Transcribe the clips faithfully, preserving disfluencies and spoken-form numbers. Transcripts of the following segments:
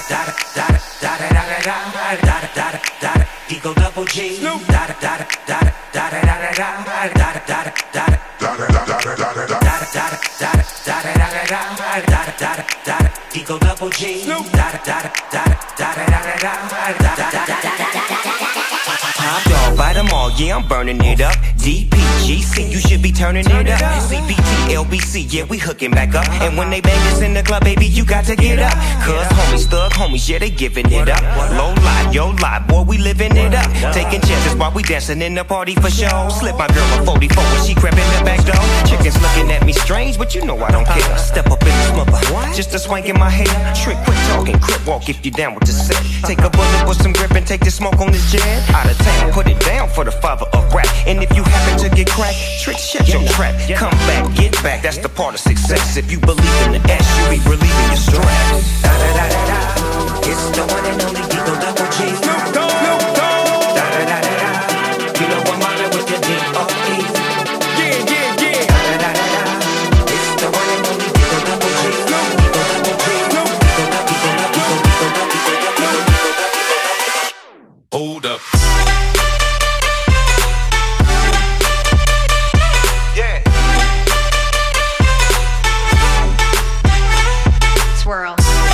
da da da da da da da da da da da Eagle Double G. Da da da da da da da da da da da da da Eagle Double G. Da da da da da da da da Top dog, by them all, yeah, I'm burning it up. D P G C, you should be turning it up. C B T, L B C, yeah, we hooking back up. And when they bang us in the club, baby, you got to get up. Cause homies, thug homies, yeah, they giving it up. Low lie, yo lie, boy, we living it up. Taking chances while we dancing in the party for show. Slip my girl a forty-four when she crept in the back door. Chickens looking at me strange, but you know I don't care. Step up in the smother, just a swank in my hair. Trick, quit talking, crip walk if you down with the set. Take a bullet with some grip and take the smoke on this jet. Out of town, put it down for the father of rap. And if you happen to get cracked, trick, shut your trap. Come back, get back, that's the part of success. If you believe in the S, you be relieving your stress. da da da da da. It's the one and only Eagle Double G. Snoop Dogg. Da da da da da. You know I'm mobbing with the D O E. Yeah, yeah, yeah. Da da da da da. It's the one and only Eagle Double G. Eagle Double G. Eagle Double G. Eagle Double G. Hold up. Swirl.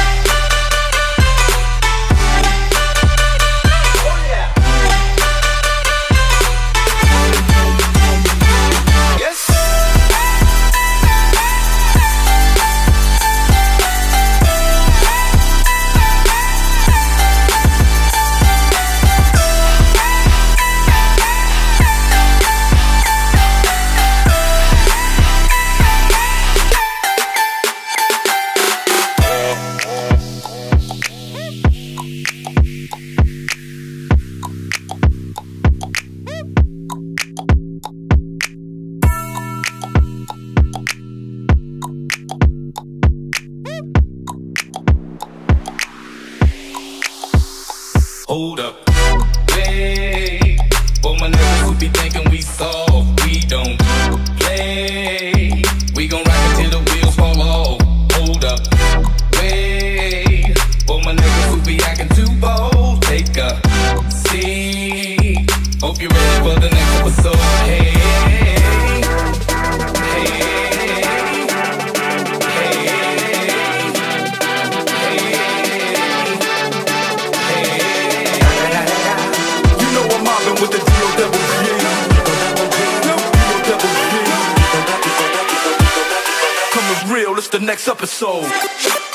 Hold up. Hey, for my niggas who be thinking we soft, we don't play. We gon' rock until the wheels fall off. Hold up. Wait, for my niggas who be acting too bold, take a seat. Hope you're ready for the next episode. Hey, hey, hey. With the D O double G, D O double G, coming real, it's the next episode.